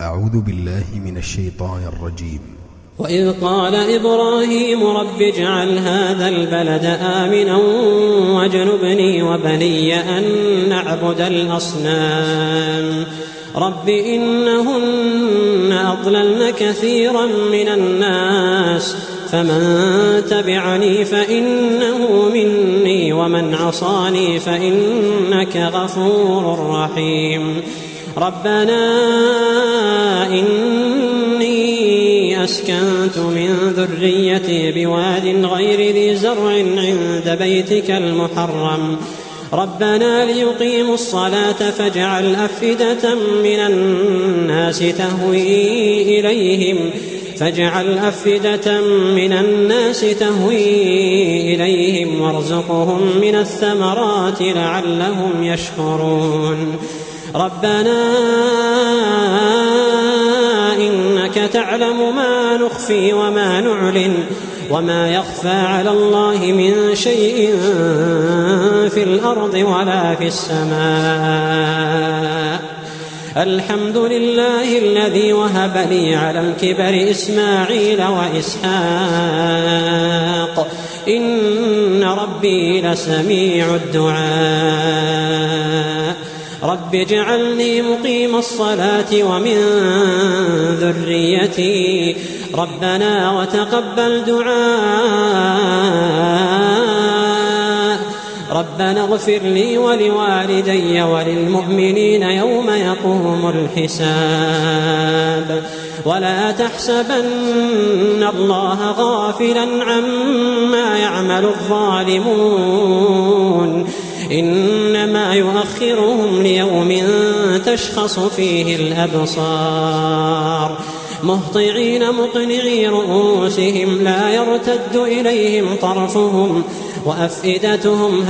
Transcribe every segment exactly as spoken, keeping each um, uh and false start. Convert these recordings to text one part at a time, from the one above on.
أعوذ بالله من الشيطان الرجيم. وإذ قال إبراهيم رب اجعل هذا البلد آمنا واجنبني وبني أن نعبد الأصنام رب إنهن أضللن كثيرا من الناس فمن تبعني فإنه مني ومن عصاني فإنك غفور رحيم. ربنا إني أسكنت من ذريتي بواد غير ذي زرع عند بيتك المحرم ربنا ليقيموا الصلاة فاجعل أفئدة من الناس تهوي إليهم فاجعل أفئدة من الناس تهوي إليهم وارزقهم من الثمرات لعلهم يشكرون. ربنا إنك تعلم ما نخفي وما نعلن وما يخفى على الله من شيء في الأرض ولا في السماء. الحمد لله الذي وهب لي على الكبر إسماعيل وإسحاق إن ربي لسميع الدعاء. رب اجعلني مقيم الصلاة ومن ذريتي ربنا وتقبل دعاء. ربنا اغفر لي ولوالدي وللمؤمنين يوم يقوم الحساب. ولا تحسبن الله غافلا عما يعمل الظالمون إنما يؤخرهم ليوم تشخص فيه الأبصار مهطعين مقنعي رؤوسهم لا يرتد إليهم طرفهم وأفئدتهم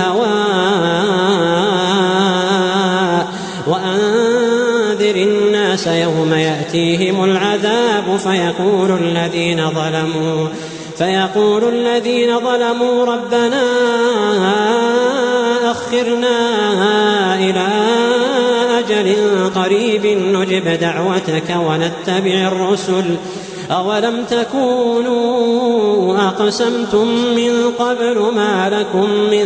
هواء. وأنذر الناس يوم يأتيهم العذاب فيقول الذين ظلموا فيقول الذين ظلموا ربنا أخرنا إلى أجل قريب نجب دعوتك ونتبع الرسل أولم تكونوا أقسمتم من قبل ما لكم من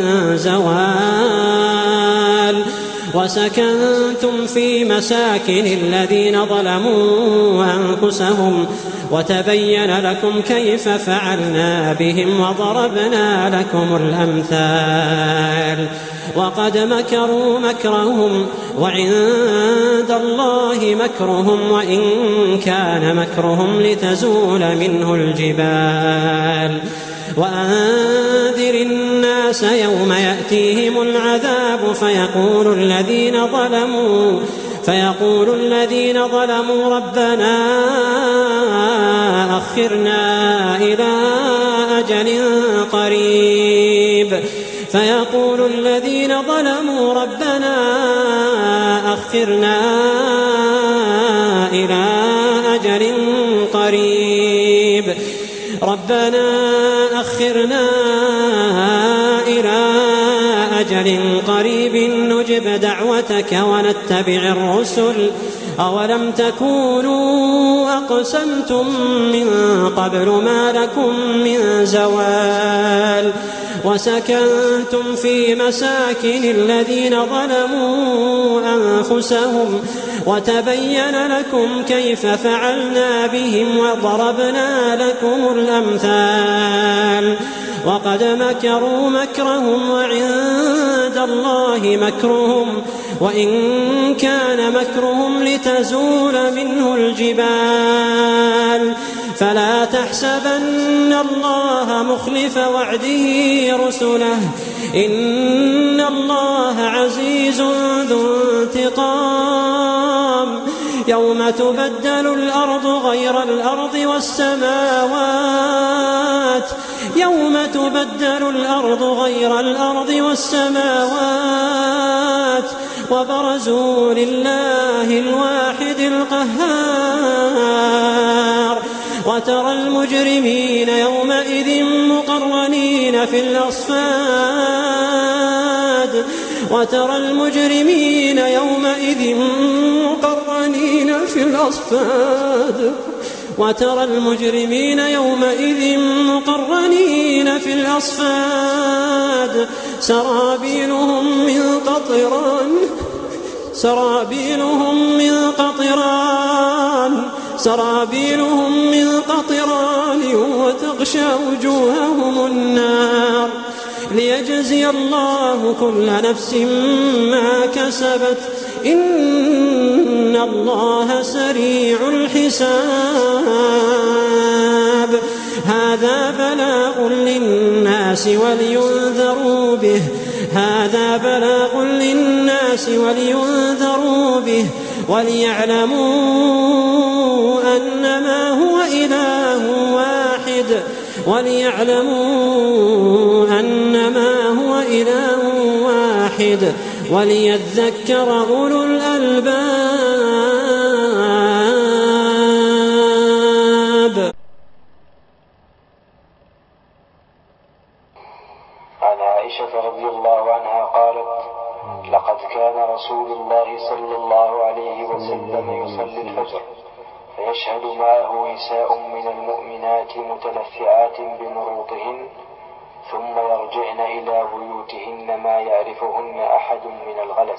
زوال وسكنتم في مساكن الذين ظلموا أنفسهم وتبين لكم كيف فعلنا بهم وضربنا لكم الأمثال. وقد مكروا مكرهم وعند الله مكرهم وإن كان مكرهم لتزول منه الجبال. وأنذر الناس يوم يأتيهم العذاب فيقول الذين ظلموا فيقول الذين ظلموا ربنا أخرنا إلى أجل قريب فيقول الذين ظلموا ربنا أخرنا إلى أجل قريب ربنا أخرنا إلى أجل قريب نجب دعوتك ونتبع الرسل أولم تكونوا أقسمتم من قبل ما لكم من زوال وسكنتم في مساكن الذين ظلموا أنفسهم وتبين لكم كيف فعلنا بهم وضربنا لكم الأمثال. وقد مكروا مكرهم وعند الله مكرهم وإن كان مكرهم لتزول منه الجبال. فلا تحسبن الله مخلف وعده رسله إن الله عزيز ذو انتقام. يوم تبدل الأرض غير الأرض والسماوات يوم تبدل الأرض غير الأرض والسماوات وبرزوا لله الواحد القهار. وترى المجرمين يومئذ مقرنين في الأصفاد وترى المجرمين يومئذ مقرنين في الأصفاد وترى المجرمين يومئذ مقرنين في الأصفاد سرابيلهم من قطران سرابيلهم من قطران سرابيلهم من قطران وتغشى وجوههم النار ليجزي الله كل نفس ما كسبت إن الله سريع الحساب هذا بلاغ للناس ولينذروا به هذا بلاغ للناس ولينذروا به وليعلموا أنما هو إله واحد وليعلموا أنما هو إله واحد وليذكر أولو الألباب. عن عائشة رضي الله عنها قالت: لقد كان رسول الله صلى الله عليه وسلم يصلي الفجر فيشهد معه نساء من المؤمنات متلفعات بمروطهن ثم يرجعن إلى بيوتهن ما يعرفهن أحد من الغلس.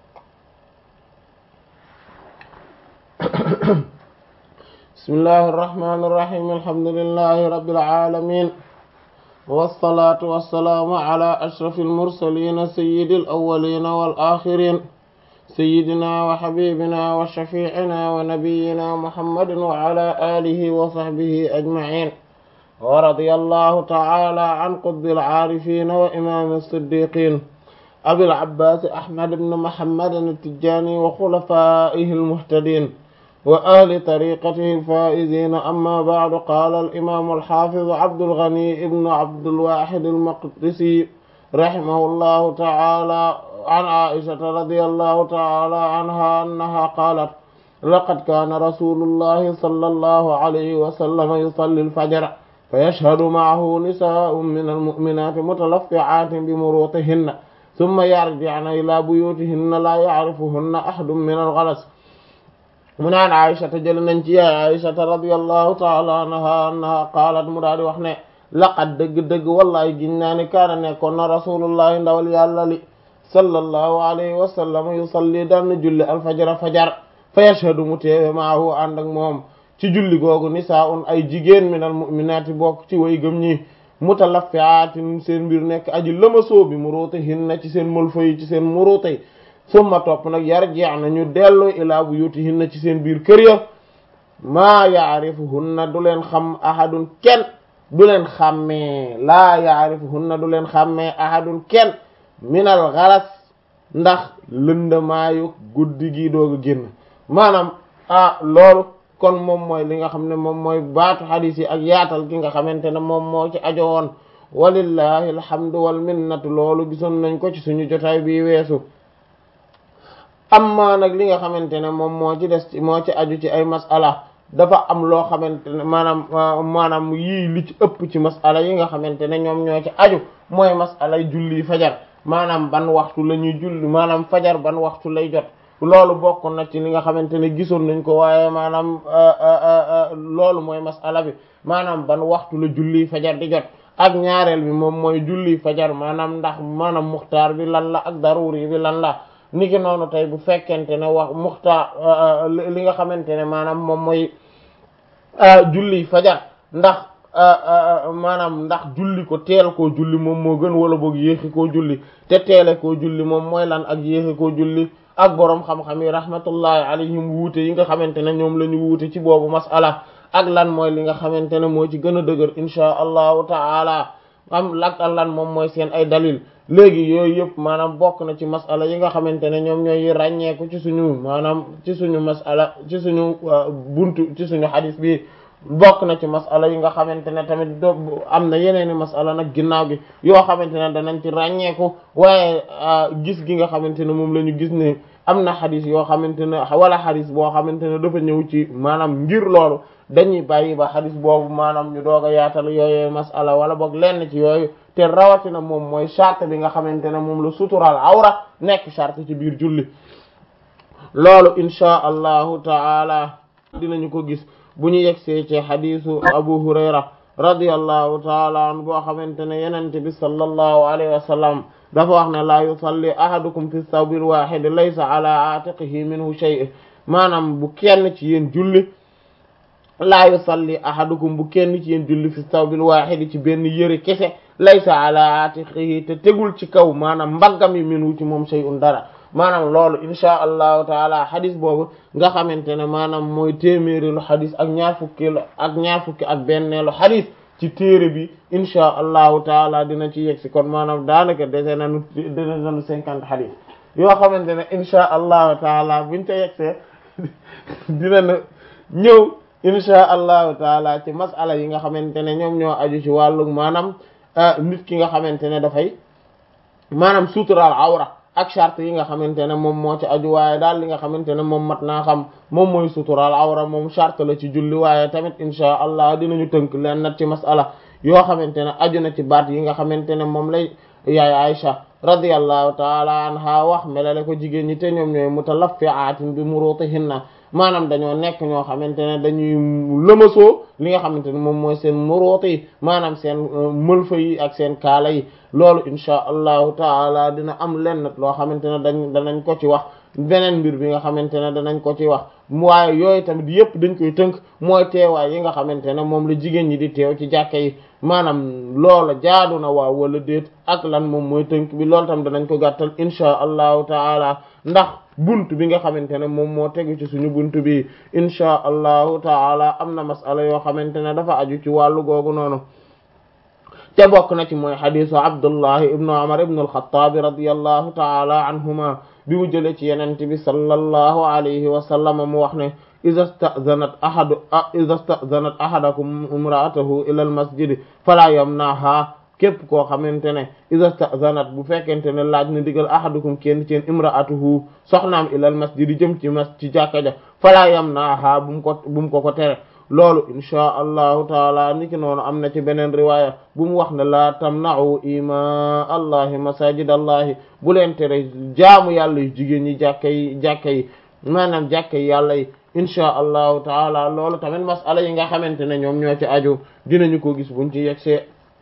بسم الله الرحمن الرحيم. الحمد لله رب العالمين، والصلاة والسلام على أشرف المرسلين سيد الأولين والآخرين، سيدنا وحبيبنا وشفيعنا ونبينا محمد وعلى آله وصحبه أجمعين، ورضي الله تعالى عن قطب العارفين وإمام الصديقين أبي العباس أحمد بن محمد التجاني وخلفائه المهتدين وآل طريقته الفائزين. أما بعد، قال الإمام الحافظ عبد الغني ابن عبد الواحد المقدسي رحمه الله تعالى عن عائشة رضي الله تعالى عنها أنها قالت: لقد كان رسول الله صلى الله عليه وسلم يصلي الفجر فيشهد معه نساء من المؤمنات متلفعات بمروطهن ثم يرجعن إلى بيوتهن لا يعرفهن أحد من الغلس. mu naan Aysata jël nañ ci yaay Aysata radiyallahu ta'ala anha annaha qaalat mu daal di wax ne: laqad dëgg-dëgg wallahi giñ naa ni kaana nekkoon na rasulullahi ndawal yàlla li sallallahu alayhi wa sallam yusalli daan na julli alfajara fajar fa yashhadu mu teewe maahu ànd ak moom ci julli googu nisaa'un ay jigéen minal mu'minaati bokk ci way gëm ñi mutalaffi'aatin seen mbir nekk aji lëmasoo bi muruutihinna ci seen mëlfa yi ci seen muruuti summa topp nag yarji'na ñu dellu ilaa buyutihinna ci seen biir kër ya maa ya'rifuhunna du leen xam ahadun kenn du leen xàmmee laa ya'rifuhunna du leen xàmmee ahadun kenn minal galas ndax lëndamaayu guddi gi doog a génn. maanaam ah loolu kon moom mooy li nga xam ne moom mooy baatu hadis yi ak yaatal gi nga xamante ne moom moo ci ajo woon walillahi alhamdu wal minnatu. loolu gisoon nañ ko ci suñu jotaay bi weesu. amma nag li nga xamante ne moom moo ci des moo ci aju ci ay masala dafa am loo xamante ne maanaam maanaam yii li ci ëpp ci masala yi nga xamante ne ñoom ñoo ci aju mooy masala julli fajar maanaam ban waxtu la ñuy julli maanaam fajar ban waxtu lay jot. loolu bokk na ci li nga xamante ne gisoon nañ ko waaye maanaam loolu mooy masala bi maanaam ban waxtu la julli fajar di jot. ak ñaareel bi moom mooy julli fajar maanaam ndax maanaam muxtaar bi lan la ak daruri bi lan la. niki noonu tey bu fekkente ne wax muxtaar li nga xamante ne maanaam moom mooy julli fajar ndax maanaam ndax julli ko teel koo julli moom moo gën wala boog yéexi koo julli te teele koo julli moom mooy lan ak yéexi koo julli ak boroom xam-xam yi rahmatullahi alayhim wuute yi nga xamante ne ñoom la ñu wuute ci boobu masala ak lan mooy li nga xamante ne moo ci gën a dëgër insha allahu taala am lak lan moom mooy seen ay dalil. léegi yooyu yëpp maanaam bokk na ci masala yi nga xamante ne ñoom ñooy ràññeeku ci suñu maanaam ci suñu masala ci suñu buntu ci suñu xadis bi bokk na ci masala yi nga xamante ne tamit do am na yeneeni masala nag ginnaaw gi yoo xamante ne danañ ci ràññeeku waaye gis gi nga xamante ne moom la ñu gis ne am na xadis yoo xamante ne wala xadis boo xamante ne dafa ñëw ci maanaam ngir loolu dañuy bàyyi ba xadis boobu maanaam ñu doog a yaatal yooyu masala wala boog lenn ci yooyu te rawatina moom mooy charte bi nga xamante ne moom la sutural awra nekk charte ci biir julli loolu insha allahu taala dinañu ko gis bu ñu yegsee ci xadisu Abu Hurayra radiyallahu taala an boo xamante ne yenente bi sallallahu alayhi wa sallam dafa wax ne laa yusalli ahadukum fi thawbil wahid laysa ala atiqihi minhu shay maanaam bu kenn ci yéen julli laa yusalli ahadukum bu kenn ci yéen julli fi thawbil wahid ci benn yëre kese laysa ala atiqihi te tegul ci kaw maanaam mbaggam yi minhu ci moom shay'un dara maanaam loolu insha allahu taala xadis boobu nga xamante ne maanaam mooy téeméerilu xadis ak ñaar fukki ak ñaar fukki ak benneelu xadis ci téere bi insha allahu taala dina ci yegg si kon maanaam daanaka dese nañu dese nañu cinquante xadis yoo xamante ne insha allahu taala buñ ca yeggsee dina na ñëw insha allahu taala ci masala yi nga xamante ne ñoom ñoo aju ci wàllu maanaam nit ki nga xamante ne dafay maanaam sutural awra ak charte yi nga xamante ne moom moo ci aju waaye daal li nga xamante ne moom mat naa xam moom mooy sutural awra moom charte la ci julli waaye tamit insha allah dinañu tënk leen nag ci masala yoo xamante ne aju na ci baat yi nga xamante ne moom lay yaay Aisha radiyallahu taala anha wax melale ko jigéen ñi te ñoom ñooy mutalaffi'atin bi murutihinna maanaam dañoo nekk ñoo xamante ne dañuy lëmasoo li nga xamante ne moom mooy seen muroot yi maanaam seen mëlfa yi ak seen kaala yi loolu insha allahu taala dina am lenn loo xamante ne dañ danañ ko ci wax beneen mbir bi nga xamante ne danañ ko ci wax waaye yooyu tamit yépp dañ koy tënk mooy teewaay yi nga xamante ne moom la jigéen ñi di teew ci jàkka yi maanaam loola jaadu na waaw wala déet ak lan moom mooy tënk bi loolu tam danañ ko gàttal insha allahu taala ndax buntu bi nga xamante ne moom moo tegu ci suñu buntu bi insha allahu taala am na masala yoo xamante ne dafa aju ci wàllu googu noonu te bokk na ci mooy xadisu Abdullahi ibnu Umar ibnu al-Khattab radiyallahu taala anhuma bi mu jëlee ci yenente bi sallallahu alayhi wa sallam mu wax ne iza sta'zanat ahadu iza sta'zanat ahadakum imra'atahu ila al-masjid fala yamnaha képp koo xamante ne iza sta'zanat bu fekkente ne laaj na digal ahadukum kenn ci imra'atuhu soxnaam ilal masjid jëm ci mas ci jàkka ja fala yamnaha bu mu ko bu mu ko ko tere loolu insha allahu taala niki noonu am na ci beneen riwaaya bu mu wax ne la tamna'u ima allahi masajid allahi bu leen tere jaamu yàlla yu jigéen ñi jàkka yi jàkka yi maanaam jàkka yi yàlla yi insha allahu taala loolu tamit masala yi nga xamante ne ñoom ñoo ci aju dinañu ko gis buñ ci yegsee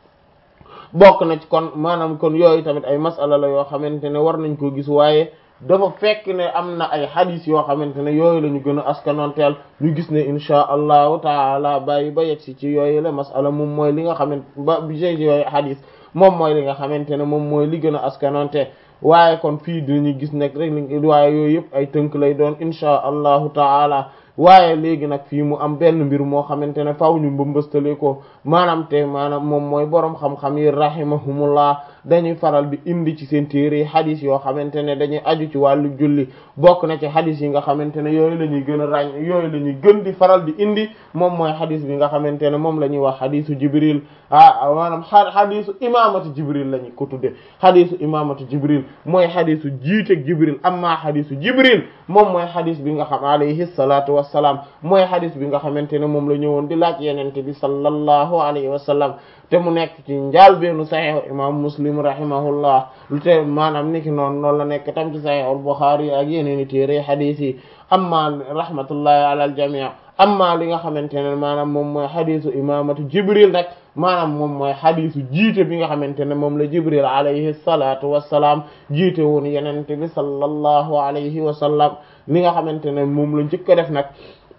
bokk na ci kon maanaam kon yooyu tamit ay masala la yoo xamante ne war nañ koo gis waaye dafa fekk ne am na ay xadis yoo xamante ne yooyu la ñu gën a askanonteel ñu gis ne insha allahu taala bàyyi ba yegsi ci yooyu la masala moom mooy li nga xamante ba bi yooyu xadis moom mooy li nga xamante ne moom mooy li gën a askanonte waaye kon fii dinañu gis nekk rek li waaye yooyu yëpp ay tënk lay doon insha allahu taala waaye léegi nag fii mu am benn mbir moo xamante ne faaw ñu mbëmbëstale ko maanaam te maanaam moom mooy boroom xam-xam yi rahimahumullah dañuy faral di indi ci seen téere yi xadis yoo xamante ne dañuy aju ci wàllu julli bokk na ci xadis yi nga xamante ne yooyu la ñuy gën a ràññ yooyu la ñuy gën di faral di indi moom mooy xadis bi nga xamante ne moom la ñuy wax xadisu jibril ah maanaam xadisu imamatu jibril la ñu ko tudde xadisu imamatu jibril mooy xadisu jiiteg jibril amma xadisu jibril moom mooy xadis bi nga xam alayhi salatu wassalam mooy xadis bi nga xamante ne moom la ñëwoon di laaj yenente bi sallallahu alayhi wa sallam te mu nekk ci njaal beenu saxiix imam muslim rahimahullah lu te maanaam niki noonu noonu la nekk tam ci saxiix al-Bukhari ak yeneeni téere xadis yi amma rahmatullahi ala al jamii amma li nga xamante ne maanaam moom mooy xadisu imamatu jibril rek maanaam moom mooy xadisu jiite bi nga xamante ne moom la jibril alayhi salatu wassalaam jiite woon yenente bi sallallahu alayhi wa sallam li nga xamante ne moom la njëkk a def nag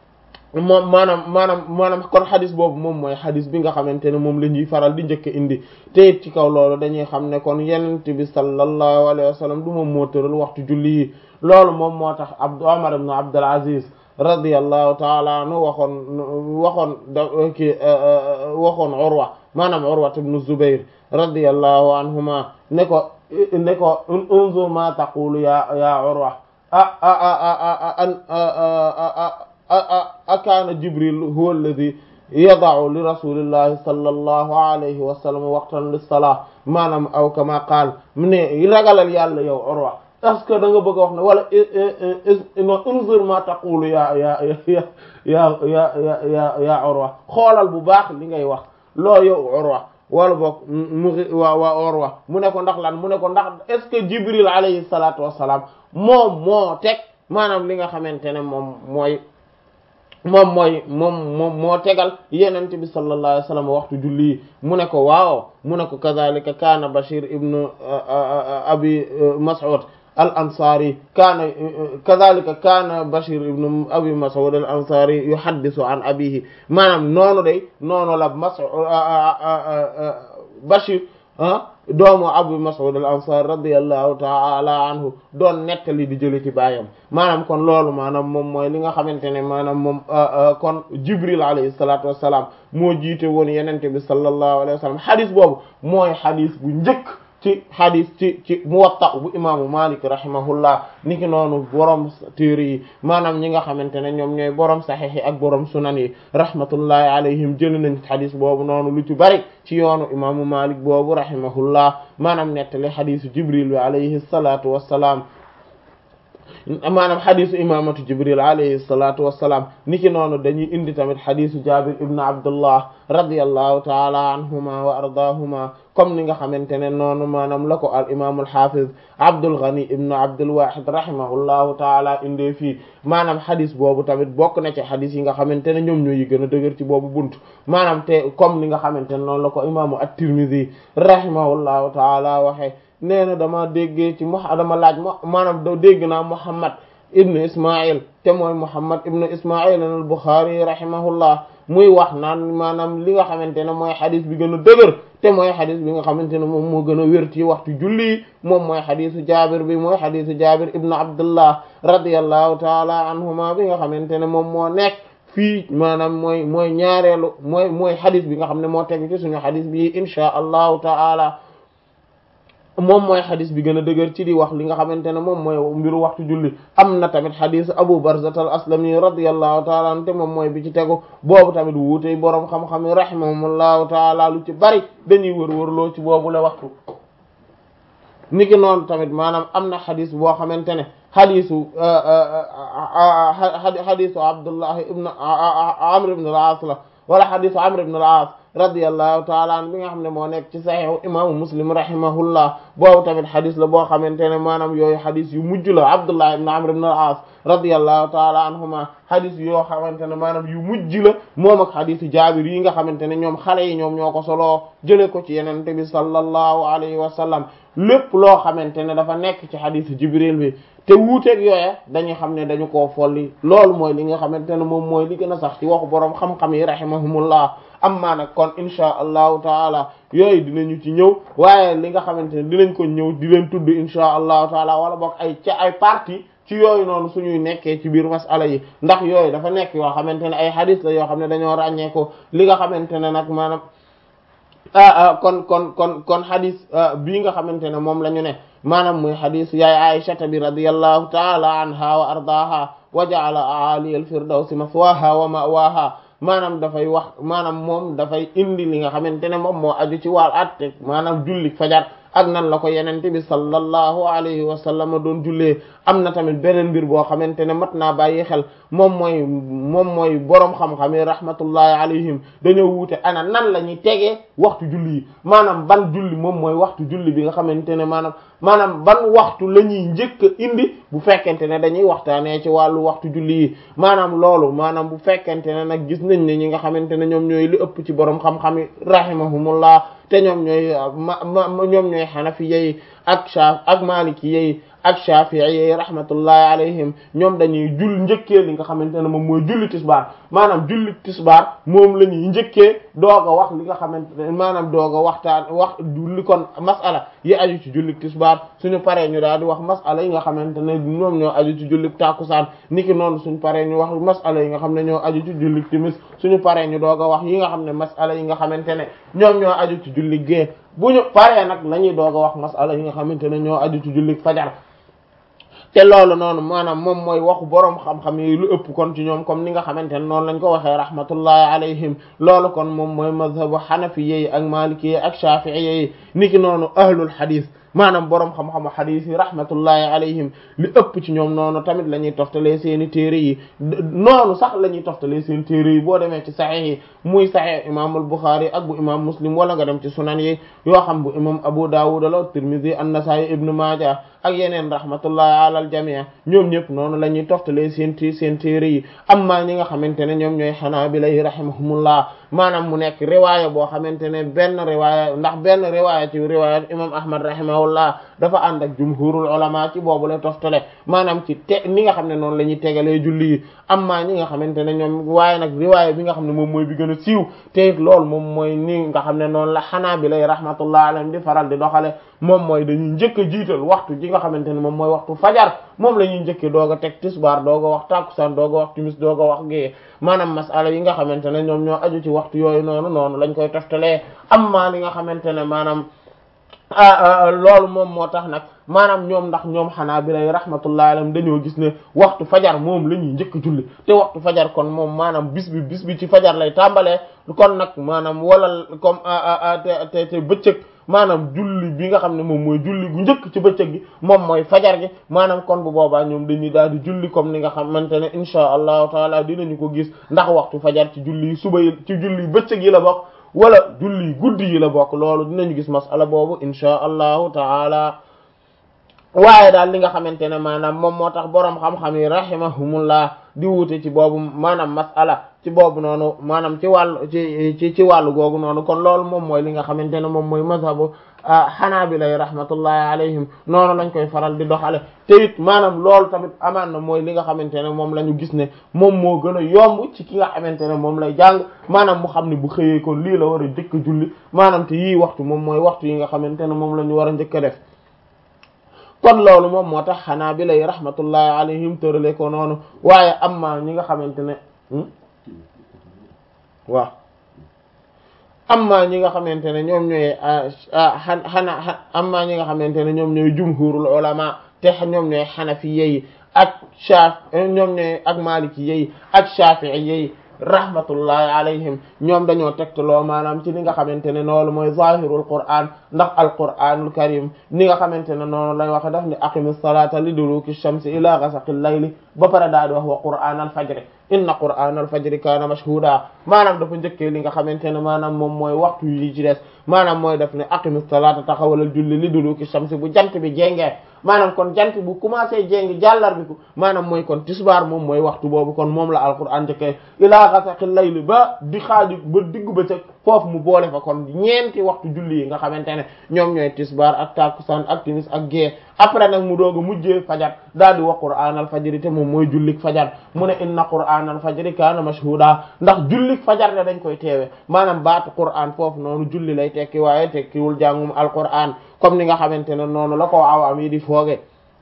moom maanaam maanaam maanaam kon xadis boobu moom mooy xadis bi nga xamante ne moom la ñuy faral di njëkk indi te it ci kaw loolu dañuy xam ne kon yenente bi sallallahu alayhi wa sallam du moom moo tëral waxtu julli yi loolu moom moo tax Abd Umar ibn Abdul Aziz radiyallahu taala anhu waxoon waxoon da ki waxoon Urwa maanaam Urwa ibn Zubayr radiyallahu anhuma ne ko ne ko unzur ma taqulu ya ya Urwa a a a akaana Jibril huwa alladhi yada'u li rasulillahi sallallahu alayhi wa sallam waqtan lis-salah maanaam aw kama qaal mu ne ragalal yàlla yow Urwa est-ce que da nga bëgg a wax ne wala non unzur ma taqulu ya ya ya ya ya ya ya ya Urwa xoolal bu baax li ngay wax loo yow Urwa wala boog mu waa waa Urwa mu ne ko ndax lan mu ne ko ndax est-ce que Jibril alayhi salatu wassalam moom moo teg maanaam li nga xamante ne moom mooy moom mooy moom moom moo tegal yenent bi sallallahu alayhi wasallam waxtu julli mu ne ko waaw mu ne ko kadhalika kaana Bashir ibnu abi Mas'ud al ansari kaana kadhalika kaana Bashir ibnu abi Mas'ud al ansari yuhaddisu an abihi maanaam noonu day noonu la Mas'ud Bashir ah doomu Abu Mas'ud al ansari radiyallahu ta'ala anhu doon nettali di jële ci baayam maanaam kon loolu maanaam moom mooy li nga xamante ne maanaam moom kon Jibril alayhi salatu wassalam moo jiite woon yenente bi sallallahu alayhi wa sallam xadis boobu mooy xadis bu njëkk ci xadis ci ci Muwatta bu imaamu Malik rahimahullah niki noonu borom téere yi maanaam ñi nga xamante ne ñoom ñooy borom saxiix yi ak borom sunan yi rahmatullahi alayhim jël nañ xadis boobu noonu lu ci bari ci yoonu imaamu Malik boobu rahimahullah maanaam nettali xadisu Jibril bi alayhi salatu wassalaam maanaam xadisu imamatu Jibril alayhi salatu wassalam niki noonu dañuy indi tamit xadisu Jabir ibn Abdullah radiyallahu ta'ala anhuma wa ardaahuma comme ni nga xamante ne noonu maanaam la ko al imam al hafiz Abdul Ghani ibn Abdul Wahid rahimahullahu ta'ala indee fii maanaam xadis boobu tamit bokk na ci xadis yi nga xamante ne ñoom ñoo yi gën a dëgër ci boobu buntu maanaam te comme ni nga xamante ne noonu la ko imaamu at-Tirmidhi rahimahullahu ta'ala waxe nee na dama déggee ci mu dama laaj mo maanaam da dégg naa Muhammad ibnu Ismail te mooy Muhammad ibnu Ismail al-Bukhari rahimahullah muy wax naan maanaam li nga xamante ne mooy xadis bi gën a dëgër te mooy xadis bi nga xamante ne moom moo gën a wér ci waxtu julli moom mooy xadisu Jaabir bi mooy xadisu Jaabir ibnu Abdullah radiyallahu taala anhuma bi nga xamante ne moom moo nekk fii maanaam mooy mooy ñaareelu mooy mooy xadis bi nga xam ne moo teg ci suñu xadis bi insha allahu taala moom mooy xadis bi gën a dëgër ci di wax li nga xamante ne moom mooy mbiru waxtu julli am na tamit xadis Abu Barzat al Aslami radiyallahu taala anhu te moom mooy bi ci tegu boobu tamit wuutey boroom xam-xam yi rahimahumullahu taala lu ci bari dañuy wër-wërloo ci boobu la waxtu niki noonu tamit maanaam am na xadis boo xamante ne xadisu xadisu Abdullah ibn Amr ibn al-As la wala xadisu Amr ibn al-As radiyallahu taala an bi nga xam ne moo nekk ci saxiixu imaamu Muslim rahimahullah boobu tamit xadis la boo xamante ne maanaam yooyu xadis yu mujj la Abdullah ibn Amr ibn al-As radiyallahu taala anhuma xadis yoo xamante ne maanaam yu mujj la moom ak xadisu Jaabir yi nga xamante ne ñoom xale yi ñoom ñoo ko soloo jëlee ko ci yenente bi sallallahu alayhi wa sallam lépp loo xamante ne dafa nekk ci xadisu Jibril bi te wuuteeg yooya dañuy xam ne dañu koo folli loolu mooy li nga xamante ne moom mooy li gën a sax ci waxu boroom xam-xam yi rahimahumullah amma nag kon insha allahu taala yooyu dinañu ci ñëw waaye li nga xamante ne dinañ ko ñëw di leen tudd insha allahu taala wala boog ay ca ay partie ci yooyu noonu suñuy nekkee ci biir masala yi ndax yooyu dafa nekk yoo xamante ne ay hadith la yoo xam ne dañoo ràññee ko li nga xamante ne nag maanaam ah kon kon kon kon hadith bii nga xamante ne moom la ñu ne maanaam muy hadith yaay Aisha bi radiyallahu taala anha wa ardaha wa ja'ala aliyal firdawsi maswaha wa ma'waha maanaam dafay wax maanaam moom dafay indi li nga xamante ne moom moo aju ci wàll atte maanaam julli fajar ak nan la ko yenente bi sallallahu alayhi wa sallam doon jullee am na tamit beneen mbir boo xamante ne mat naa bàyyi xel moom mooy moom mooy boroom xam-xam yi rahmatullahi alayhim dañoo wuute ana nan la ñuy tegee waxtu julli yi maanaam ban julli moom mooy waxtu julli bi nga xamante ne maanaam maanaam ban waxtu la ñuy njëkk a indi bu fekkente ne dañuy waxtaanee ci wàllu waxtu julli yi maanaam loolu maanaam bu fekkente ne nag gis nañ ne ñi nga xamante ne ñoom ñooy li ëpp ci boroom xam-xam yi rahimahumullah te ñoom ñooy ma ma ñoom ñooy xanafiya yi ak sha ak maliki yi ak shafi'i yi rahmatullahi alayhim ñoom dañuy jull njëkkee li nga xamante ne moom mooy julli tisbaar maanaam julli tisbaar moom la ñuy njëkkee doog a wax li nga xamante ne maanaam doog a waxtaan wax julli kon masala yi aju ci julli tisbaar suñu paree ñu daal di wax masala yi nga xamante ne ñoom ñoo aju ci julli tàkkusaan niki noonu suñu paree ñu wax masala yi nga xam ne ñoo aju ci julli timis suñu paree ñu doog a wax yi nga xam ne masala yi nga xamante ne ñoom ñoo aju ci julli gée bu ñu paree nag la ñuy doog a wax masala yi nga xamante ne ñoo aju ci julli fajar te loolu noonu maanaam moom mooy waxu boroom xam-xam yi lu ëpp kon ci ñoom comme ni nga xamante ne noonu lañ ko waxee rahmatullahi alayhim loolu kon moom mooy mazhabu xanafi yi ak maliki yi ak shafi'i yi niki noonu ahlul hadith maanaam boroom xam-xamu xadiis yi rahmatullahi alayhim li ëpp ci ñoom noonu tamit la ñuy toftalee seeni téere yi noonu sax la ñuy toftalee seen téere yi boo demee ci saxiix yi muy saxiix imaamul Buxaari ak bu imaam Muslim wala nga dem ci sunan yi yoo xam bu imaam Abu Dawud la Tirmidhi an-Nasaa'i ibnu Maaja ak yeneen rahmatullahi ala al jamii ñoom ñëpp noonu la ñuy toftalee seen ti seen téere yi amma ñi nga xamante ne ñoom ñooy Hanaabila rahimahumullah maanaam mu nekk riwaaya boo xamante ne benn riwaaya ndax benn riwaaya ci riwaaya imam Ahmad rahimahullah dafa ànd ak jumhurul ulama ci boobu la toftale maanaam ci te ni nga xam ne noonu la ñuy tegalee julli yi amma ñi nga xamante ne ñoom waaye nag riwaaya bi nga xam ne moom mooy bi gën a siiw te it loolu moom mooy ni nga xam ne noonu la Hanaabila rahmatullah alayhim di faral di doxale moom mooy dañuy njëkk a jiital waxtu ji nga xamante ne moom mooy waxtu fajar moom la ñuy njëkkee doog a teg tisbaar doog a wax takkusaan doog a wax timis doog a wax gée maanaam masala yi nga xamante ne ñoom ñoo aju ci waxtu yooyu noonu noonu lañ koy toftalee amma li nga xamante ne maanaam loolu moom moo tax nag maanaam ñoom ndax ñoom Hanaabila rahmatullahi alayhim dañoo gis ne waxtu fajar moom la ñuy njëkk a julli te waxtu fajar kon moom maanaam bis bi bis bi ci fajar lay tàmbalee kon nag maanaam wala comme te te te bëccëg maanaam julli bi nga xam ne moom mooy julli gu njëkk ci bëccëg gi moom mooy fajar gi maanaam kon bu boobaa ñoom dañuy daal di julli comme ni nga xamante ne insha allahu taala dinañu ko gis ndax waxtu fajar ci julli suba yi ci julli bëccëg yi la bokk wala julli guddi yi la bokk loolu dinañu gis masala boobu insha allahu taala waaye daal li nga xamante ne maanaam moom moo tax boroom xam-xam yi rahimahumullah di wuute ci boobu maanaam masala ci boobu noonu maanaam ci wàllu ci ci ci wàllu googu noonu kon loolu moom mooy li nga xamante ne moom mooy mazhabu Hanaabila rahmatullahi alayhim noonu lañ koy faral di doxale te it maanaam loolu tamit amaan na mooy li nga xamante ne moom la ñu gis ne moom moo gën a yomb ci ki nga xamante ne moom lay jàng maanaam mu xam ne bu xëyee kon lii la war a njëkk a julli maanaam te yii waxtu moom mooy waxtu yi nga xamante ne moom la ñu war a njëkk a def kon loolu moom moo tax Hanaabila rahmatullahi alayhim tërale ko noonu waaye amma ñi nga xamante ne waaw amma ñi nga xamante ne ñoom ñooy xana amma ñi nga xamante ne ñoom ñooy jumhurul ulama te ñoom ñooy xanafiye yi ak shaf ñoom ñooy ak maliki yi ak shafi'i yi rahmatullahi alayhim ñoom dañoo tegtaloo maanaam ci li nga xamante ne noonu mooy zahirul qur'an ndax alqur'anul karim ni nga xamante ne noonu lay waxe daf ni aqimis salata li duluki shamsi ila ghasaqil layli ba pare daal di wax wa qur'anal fajri inna qur'anal fajri kana mashhuda maanaam dafa njëkkee li nga xamante ne maanaam moom mooy waxtu yi ci des maanaam mooy def ne aqimis salata taxawalal julli li duluki shamsi bu jant bi jéngee maanaam kon jant bu commencé jéngi jàllar bi ko maanaam mooy kon tisbaar moom mooy waxtu boobu kon moom la alquran njëkkee ilaa ghasaqil layli ba di xaaju ba diggu bëccëg foofu mu boole fa kon ñeenti waxtu julli yi nga xamante ne ñoom ñooy tisbaar ak takusaan ak timis ak gée après nag mu doog a mujjee fajar daal di wax qur'aanal fajri te moom mooy jullik fajar mu ne inna qur'aanal fajri kaana mashhuuda ndax jullik fajar la dañ koy teewe maanaam baatu qur'aan foofu noonu julli lay tekki waaye tekkiwul jàngum alqur'aan comme ni nga xamante ne noonu la ko awaam yi di fooge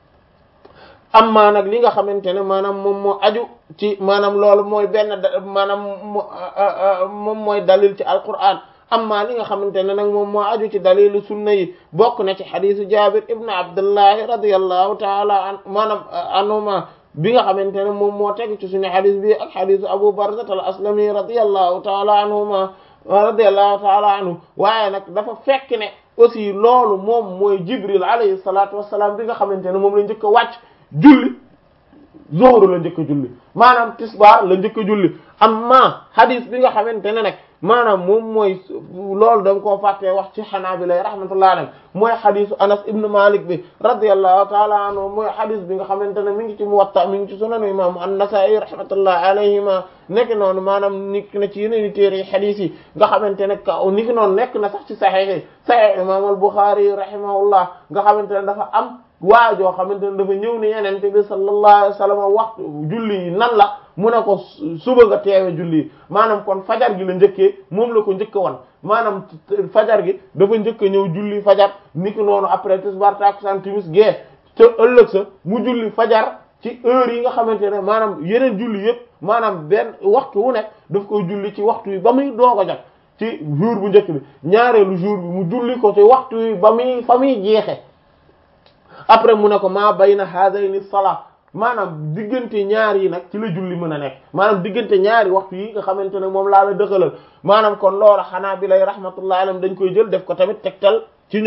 amma nag li nga xamante ne maanaam moom moo aju ci maanaam loolu mooy benn maanaam moom mooy dalil ci alqur'aan amma li nga xamante ne nag moom moo aju ci dalilu sunna yi bokk na ci xadisu Jabir ibn Abdullahi radiyallahu taala an maanaam anhuma bi nga xamante ne moom moo teg ci suñu xadis bi ak xadisu Abu Barzah al-Aslami radiyallahu taala anhuma radiyallahu taala anhu waaye nag dafa fekk ne aussi loolu moom mooy Jibril alayhi salatu wassalam bi nga xamante ne moom la njëkk a wàcc julli zuhru la njëkk a julli maanaam tisbaar la njëkk a julli amma hadith bi nga xamante ne nag maanaam moom mooy loolu da nga koo fàttee wax ci Hanaabila rahmatullahi alayhi mooy hadithu Anas ibn Malik bi radiyallahu ta'ala anhu mooy hadith bi nga xamante ne mi ngi ci Muwatta mi ngi ci Sunan imam An-Nasa'i rahmatullahi alayhima nekk noonu maanaam nekk na ci yeneen i téere hadith yi nga xamante ne ka ni ki noonu nekk na sax ci Sahih Sahih imam Al-Bukhari rahimahullah nga xamante ne dafa am waa joo xamante ne dafa ñëw ne Yonent bi sallallahu alayhi wa sallam waxtu julli yi nan la mu ne ko suba nga teewe julli yi maanaam kon fajar gi la njëkkee moom la ko njëkk a wan maanaam fajar gi dafa njëkk a ñëw julli fajar niki noonu après tisbaar takusaan timis gee te ëllëg sa mu julli fajar ci heure yi nga xamante ne maanaam yeneen julli yëpp maanaam benn waxtu wu nekk daf koy julli ci waxtu yi ba muy doog a jot ci jour bu njëkk bi ñaareelu jour bi mu julli ko ci waxtu yi ba muy fa muy jeexe après mu ne ko maa bayna hadayni salat maanaam diggante ñaar yi nag ci la julli mën a nekk maanaam diggante ñaari waxtu yi nga xamante ne moom laa la dëxalal maanaam kon loolu xanaa bi lay rahmatullahi alayhim dañ koy jël def ko tamit tegtal ci ñoom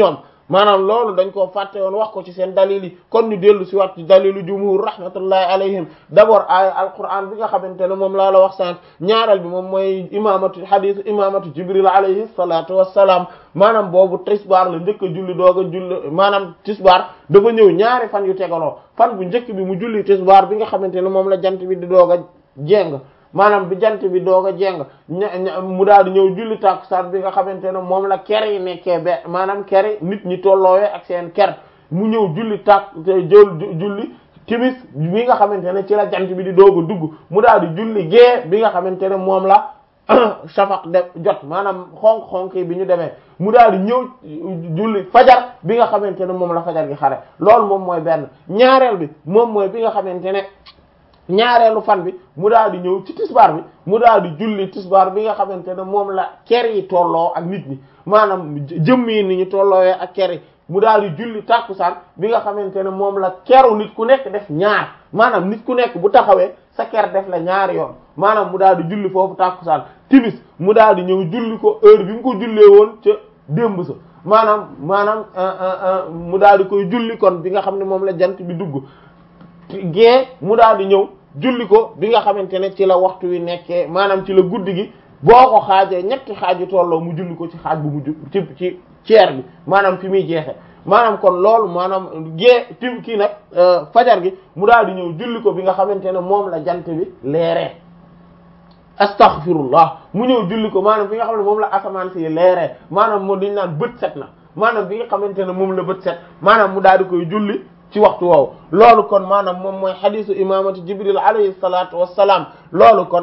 maanaam loolu dañ koo fàtte woon wax ko ci seen dalil yi kon ñu dellu si waat ci dalilu jumhur rahmatullahi alayhim d'abord aaya alquran bi nga xamante ne moom laa la wax sànq ñaareel bi moom mooy imamatu hadithu imamatu jibril alayhi salatu wassalam maanaam boobu tisbaar la njëkk a julli doog a julli maanaam tisbaar dafa ñëw ñaari fan yu tegaloo fan bu njëkk bi mu julli tisbaar bi nga xamante ne moom la jant bi di doog a jéng maanaam bi jant bi doog a jéng mu daal di ñëw julli tàkkusaan bi nga xamante ne moom la ker yi nekkee be maanaam ker yi nit ñi tolloowee ak seen ker mu ñëw julli tàkk jël julli timis bi nga xamante ne ci la jant bi di doog a dugg mu daal di julli gée bi nga xamante ne moom la shafaq de jot maanaam xonk-xonk yi bi ñu demee mu daal di ñëw julli fajar bi nga xamante ne moom la fajar gi xare loolu moom mooy benn ñaareel bi moom mooy bi nga xamante ne ñaareelu fan bi mu daal di ñëw ci tisbaar bi mu daal di julli tisbaar bi nga xamante ne moom la ker yi tolloo ak nit ñi maanaam jëmm yi ni ñu tolloowee ak ker yi mu daal di julli tàkkusaan bi nga xamante ne moom la keru nit ku nekk def ñaar maanaam nit ku nekk bu taxawee sa ker def la ñaari yoon maanaam mu daal di julli foofu tàkkusaan timis mu daal di ñëw julli ko heure bi mu ko jullee woon ca démb sa maanaam maanaam mu daal di koy julli kon bi nga xam ne moom la jant bi dugg gée mu daal di ñëw julli ko bi nga xamante ne ci la waxtu wi nekkee maanaam ci la guddi gi boo ko xaajee ñetti xaaj yu tolloo mu julli ko ci xaaj bu mujj ci ci ceer bi maanaam fi muy jeexe maanaam kon loolu maanaam gée tim kii nag fajar gi mu daal di ñëw julli ko bi nga xamante ne moom la jant bi leeree astaghfirullah mu ñëw julli ko maanaam bi nga xam ne moom la asamaan si leeree maanaam moo dañ naan bët set na maanaam bi nga xamante ne moom la bët set maanaam mu daal di koy julli ci waxtu woowu loolu kon maanaam moom mooy xadisu imamatu jibril alayhi salatu wassalam loolu kon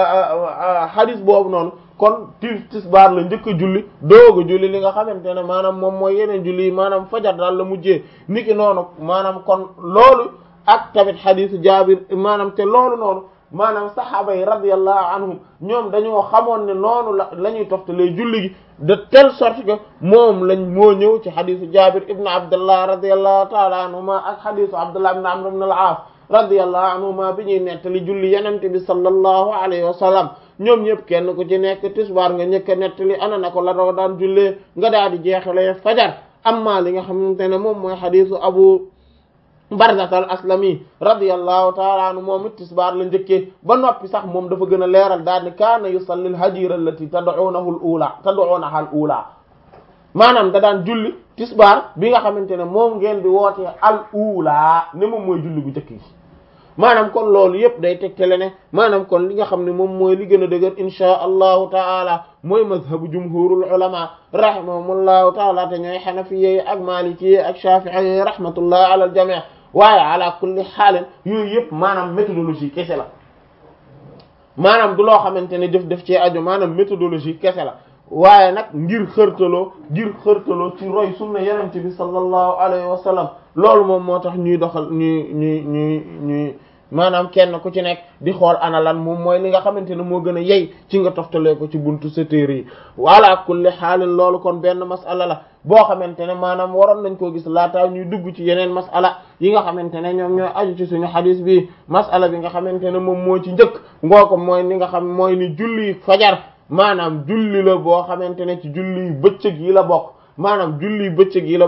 xadis boobu noonu kon ti tisbaar la njëkk a julli doog a julli li nga xamante ne maanaam moom mooy yeneen julli yi maanaam fajar daal la mujjee niki noonu maanaam kon loolu ak tamit xadisu jaabir maanaam te loolu noonu maanaam saxaaba yi radiyallahu anhum ñoom dañoo xamoon ne noonu la la ñuy toftalee julli gi de telle sorte que moom lañ moo ñëw ci xadisu Jabir ibn Abdullah radiyallahu ta'ala anhuma ak xadisu Abdullah ibn Amr ibn al-As radiyallahu anhuma bi ñuy nettali julli yenente bi sallallahu alayhi wa sallam ñoom ñëpp kenn ku ci nekk tisbaar nga ñëkk a nettali ana na ko la doo daan jullee nga daal di jeexalee fajar amma li nga xamante ne moom mooy xadisu Abu Barzat al-Aslami radiyallahu ta'ala anhu moom it tisbaar la njëkkee ba noppi sax moom dafa gën a leeral daal ni kaana yusalli al-hajira allati tad'unahu al-ula tad'unaha al-ula maanaam da daan julli tisbaar bi nga xamante ne moom ngeen di wootee al-ula ne moom mooy julli bu njëkk gi maanaam kon loolu yëpp day tegtale ne maanaam kon li nga xam ne moom mooy li gën a dëgër insha allahu ta'ala mooy mazhabu jumhurul ulama rahimahumullahu ta'ala te ñooy hanafiyyi ak malikiyyi ak shafi'iyyi rahmatullahi ala al-jami' waaye ala kulli xaalin yooyu yëpp maanaam méthodologie kese la maanaam du loo xamante ne def def cee aju maanaam méthodologie kese la waaye nag ngir xërtaloo ngir xërtaloo ci roy sunna yenente bi sallallahu alayhi wa sallam loolu moom moo tax ñuy doxal ñuy ñuy ñuy ñuy maanaam kenn ku ci nekk di xool ana lan moom mooy li nga xamante ne moo gën a yey ci nga toftalee ko ci buntu sa téere yi ala kulli xaalin loolu kon benn masala la boo xamante ne maanaam waroon nañ koo gis laataa ñuy dugg ci yeneen masala yi nga xamante ne ñoom ñooy aju ci suñu xadis bi masala bi nga xamante ne moom moo ci njëkk ngoo ko mooy ni nga xam mooy ni julli fajar maanaam julli la boo xamante ne ci julli bëccëg yi la bokk maanaam julli bëccëg yi la